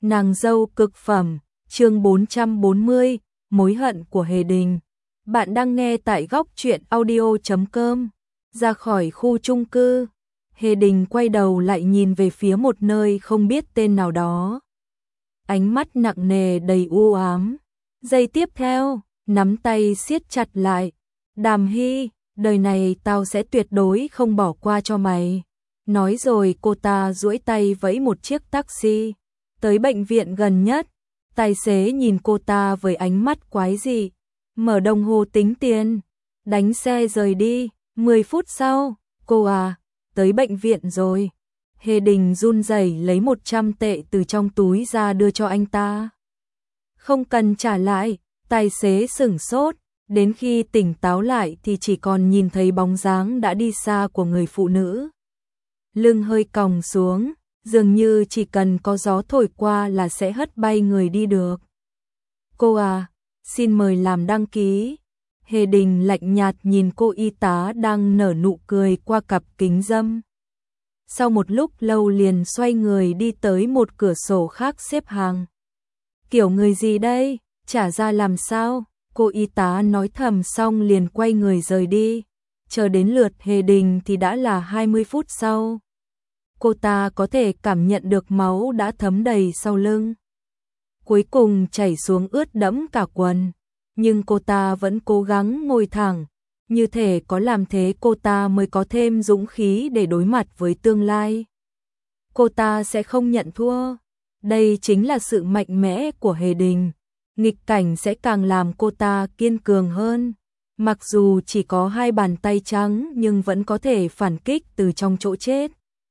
Nàng dâu cực phẩm, chương 440, mối hận của Hề Đình. Bạn đang nghe tại góc truyện audio.com. Ra khỏi khu chung cư, Hề Đình quay đầu lại nhìn về phía một nơi không biết tên nào đó. Ánh mắt nặng nề đầy u ám. Giây tiếp theo, nắm tay siết chặt lại. Đàm Hy, đời này tao sẽ tuyệt đối không bỏ qua cho mày. Nói rồi cô ta duỗi tay vẫy một chiếc taxi tới bệnh viện gần nhất. Tài xế nhìn cô ta với ánh mắt quái dị, mở đồng hồ tính tiền, đánh xe rời đi. 10 phút sau, cô tới bệnh viện rồi. Hề Đình run rẩy lấy 100 tệ từ trong túi ra đưa cho anh ta. Không cần trả lại. Tài xế sửng sốt, đến khi tỉnh táo lại thì chỉ còn nhìn thấy bóng dáng đã đi xa của người phụ nữ. Lưng hơi còng xuống, dường như chỉ cần có gió thổi qua là sẽ hất bay người đi được. Cô xin mời làm đăng ký. Hề Đình lạnh nhạt nhìn cô y tá đang nở nụ cười qua cặp kính râm. Sau một lúc lâu liền xoay người đi tới một cửa sổ khác xếp hàng. Kiểu người gì đây, trả ra làm sao? Cô y tá nói thầm xong liền quay người rời đi. Chờ đến lượt Hề Đình thì đã là 20 phút sau. Cô ta có thể cảm nhận được máu đã thấm đầy sau lưng, cuối cùng chảy xuống ướt đẫm cả quần. Nhưng cô ta vẫn cố gắng ngồi thẳng, như thể có làm thế cô ta mới có thêm dũng khí để đối mặt với tương lai. Cô ta sẽ không nhận thua. Đây chính là sự mạnh mẽ của Hề Đình. Nghịch cảnh sẽ càng làm cô ta kiên cường hơn. Mặc dù chỉ có 2 bàn tay trắng nhưng vẫn có thể phản kích từ trong chỗ chết.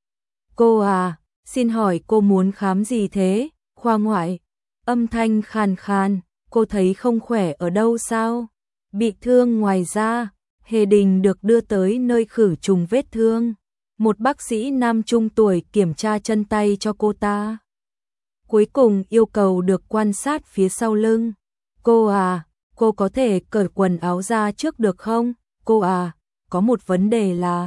Cô xin hỏi cô muốn khám gì thế? Khoa ngoại. Âm thanh khàn khàn, cô thấy không khỏe ở đâu sao? Bị thương ngoài da. Hề Đình được đưa tới nơi khử trùng vết thương. Một bác sĩ nam trung tuổi kiểm tra chân tay cho cô ta. Cuối cùng yêu cầu được quan sát phía sau lưng. Cô cô có thể cởi quần áo ra trước được không? Cô có một vấn đề là...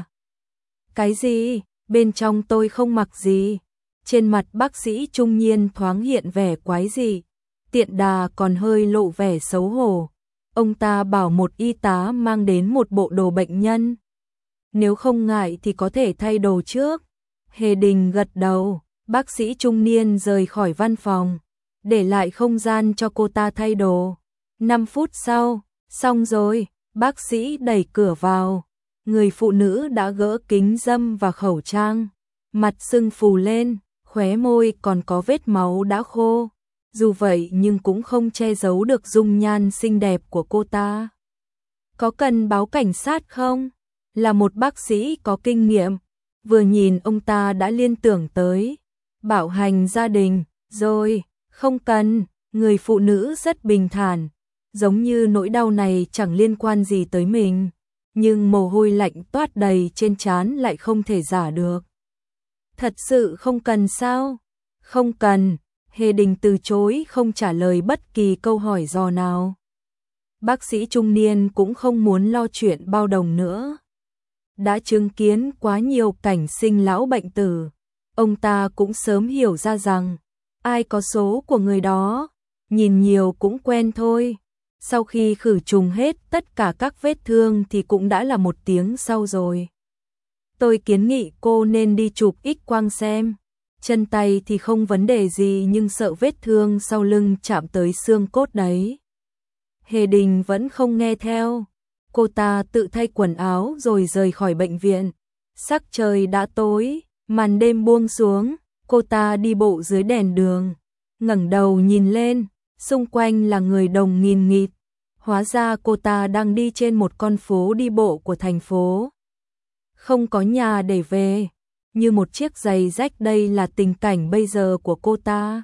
Cái gì? Bên trong tôi không mặc gì. Trên mặt bác sĩ trung niên thoáng hiện vẻ quái dị, tiện đà còn hơi lộ vẻ xấu hổ. Ông ta bảo một y tá mang đến một bộ đồ bệnh nhân. Nếu không ngại thì có thể thay đồ trước. Hề Đình gật đầu. Bác sĩ trung niên rời khỏi văn phòng, để lại không gian cho cô ta thay đồ. 5 phút sau, xong rồi, bác sĩ đẩy cửa vào. Người phụ nữ đã gỡ kính râm và khẩu trang, mặt sưng phù lên, khóe môi còn có vết máu đã khô. Dù vậy nhưng cũng không che giấu được dung nhan xinh đẹp của cô ta. Có cần báo cảnh sát không? Là một bác sĩ có kinh nghiệm, vừa nhìn ông ta đã liên tưởng tới bạo hành gia đình. Rồi, không cần. Người phụ nữ rất bình thản, giống như nỗi đau này chẳng liên quan gì tới mình. Nhưng mồ hôi lạnh toát đầy trên trán lại không thể giả được. Thật sự không cần sao? Không cần. Hề Đình từ chối không trả lời bất kỳ câu hỏi dò nào. Bác sĩ trung niên cũng không muốn lo chuyện bao đồng nữa. Đã chứng kiến quá nhiều cảnh sinh lão bệnh tử, ông ta cũng sớm hiểu ra rằng ai có số của người đó, nhìn nhiều cũng quen thôi. Sau khi khử trùng hết tất cả các vết thương thì cũng đã là 1 tiếng sau rồi. Tôi kiến nghị cô nên đi chụp X-quang xem. Chân tay thì không vấn đề gì nhưng sợ vết thương sau lưng chạm tới xương cốt đấy. Hề Đình vẫn không nghe theo. Cô ta tự thay quần áo rồi rời khỏi bệnh viện. Sắc trời đã tối, màn đêm buông xuống. Cô ta đi bộ dưới đèn đường, ngẩng đầu nhìn lên, xung quanh là người đông nghìn nghịt. Hóa ra cô ta đang đi trên một con phố đi bộ của thành phố. Không có nhà để về, như một chiếc giày rách. Đây là tình cảnh bây giờ của cô ta.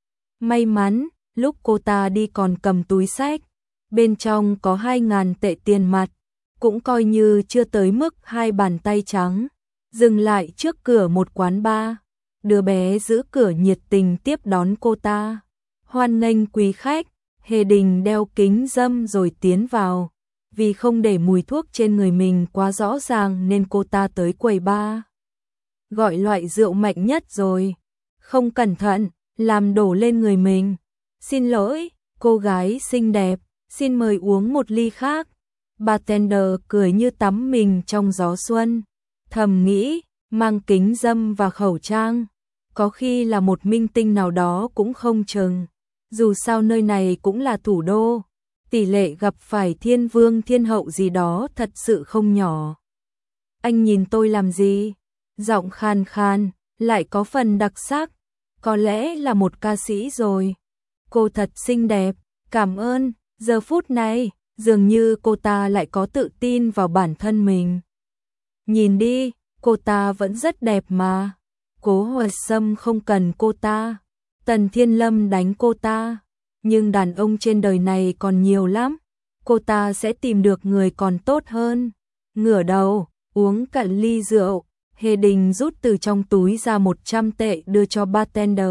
May mắn, lúc cô ta đi còn cầm túi xách, bên trong có 2.000 tệ tiền mặt, cũng coi như chưa tới mức 2 bàn tay trắng. Dừng lại trước cửa một quán bar, đứa bé giữ cửa nhiệt tình tiếp đón cô ta. Hoan nghênh quý khách. Hề Đình đeo kính râm rồi tiến vào. Vì không để mùi thuốc trên người mình quá rõ ràng nên cô ta tới quầy bar. Gọi loại rượu mạnh nhất rồi. Không cẩn thận, làm đổ lên người mình. Xin lỗi, cô gái xinh đẹp, xin mời uống một ly khác. Bartender cười như tắm mình trong gió xuân. Thầm nghĩ, mang kính râm và khẩu trang. Có khi là một minh tinh nào đó cũng không chừng. Dù sao nơi này cũng là thủ đô. Tỷ lệ gặp phải thiên vương thiên hậu gì đó thật sự không nhỏ. Anh nhìn tôi làm gì? Giọng khan khan, lại có phần đặc sắc. Có lẽ là một ca sĩ rồi. Cô thật xinh đẹp, cảm ơn. Giờ phút này, dường như cô ta lại có tự tin vào bản thân mình. Nhìn đi, cô ta vẫn rất đẹp mà. Cố Hoài Sâm không cần cô ta. Tần Thiên Lâm đánh cô ta. Nhưng đàn ông trên đời này còn nhiều lắm. Cô ta sẽ tìm được người còn tốt hơn. Ngửa đầu, uống cạn ly rượu. Hề Đình rút từ trong túi ra 100 tệ đưa cho bartender.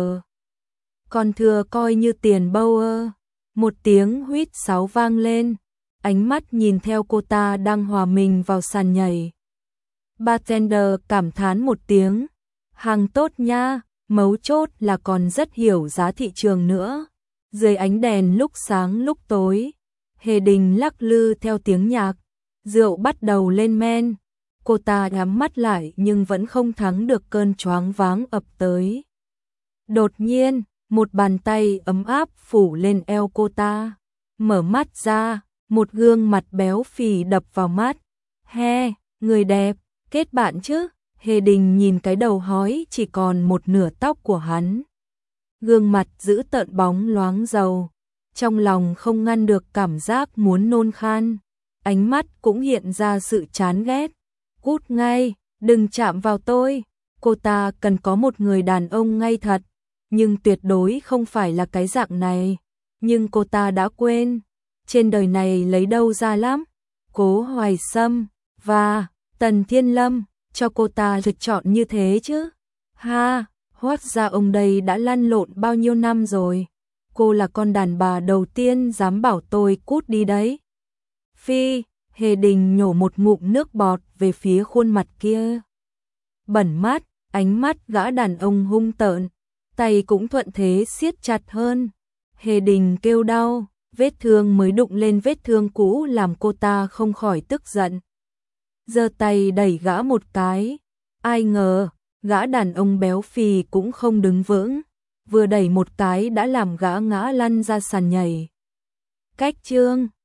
Còn thừa coi như tiền bâu ơ. Một tiếng huýt sáo vang lên. Ánh mắt nhìn theo cô ta đang hòa mình vào sàn nhảy. Bartender cảm thán một tiếng. Hàng tốt nha, mấu chốt là còn rất hiểu giá thị trường nữa. Dưới ánh đèn lúc sáng lúc tối, Hề Đình lắc lư theo tiếng nhạc. Rượu bắt đầu lên men. Cô ta nhắm mắt lại nhưng vẫn không thắng được cơn choáng váng ập tới. Đột nhiên, một bàn tay ấm áp phủ lên eo cô ta. Mở mắt ra, một gương mặt béo phì đập vào mắt. He, người đẹp, kết bạn chứ? Hề Đình nhìn cái đầu hói chỉ còn một nửa tóc của hắn. Gương mặt giữ tợn bóng loáng dầu. Trong lòng không ngăn được cảm giác muốn nôn khan. Ánh mắt cũng hiện ra sự chán ghét. Cút ngay, đừng chạm vào tôi. Cô ta cần có một người đàn ông ngay thật. Nhưng tuyệt đối không phải là cái dạng này. Nhưng cô ta đã quên. Trên đời này lấy đâu ra lắm. Cố Hoài Sâm và Tần Thiên Lâm cho cô ta lựa chọn như thế chứ. Ha, hóa ra ông đây đã lăn lộn bao nhiêu năm rồi. Cô là con đàn bà đầu tiên dám bảo tôi cút đi đấy. Phi, Hề Đình nhổ một ngụm nước bọt về phía khuôn mặt kia. Bẩn mắt, ánh mắt gã đàn ông hung tợn, tay cũng thuận thế siết chặt hơn. Hề Đình kêu đau, vết thương mới đụng lên vết thương cũ làm cô ta không khỏi tức giận. Giơ tay đẩy gã một cái, ai ngờ, gã đàn ông béo phì cũng không đứng vững, vừa đẩy một cái đã làm gã ngã lăn ra sàn nhảy. Cách chương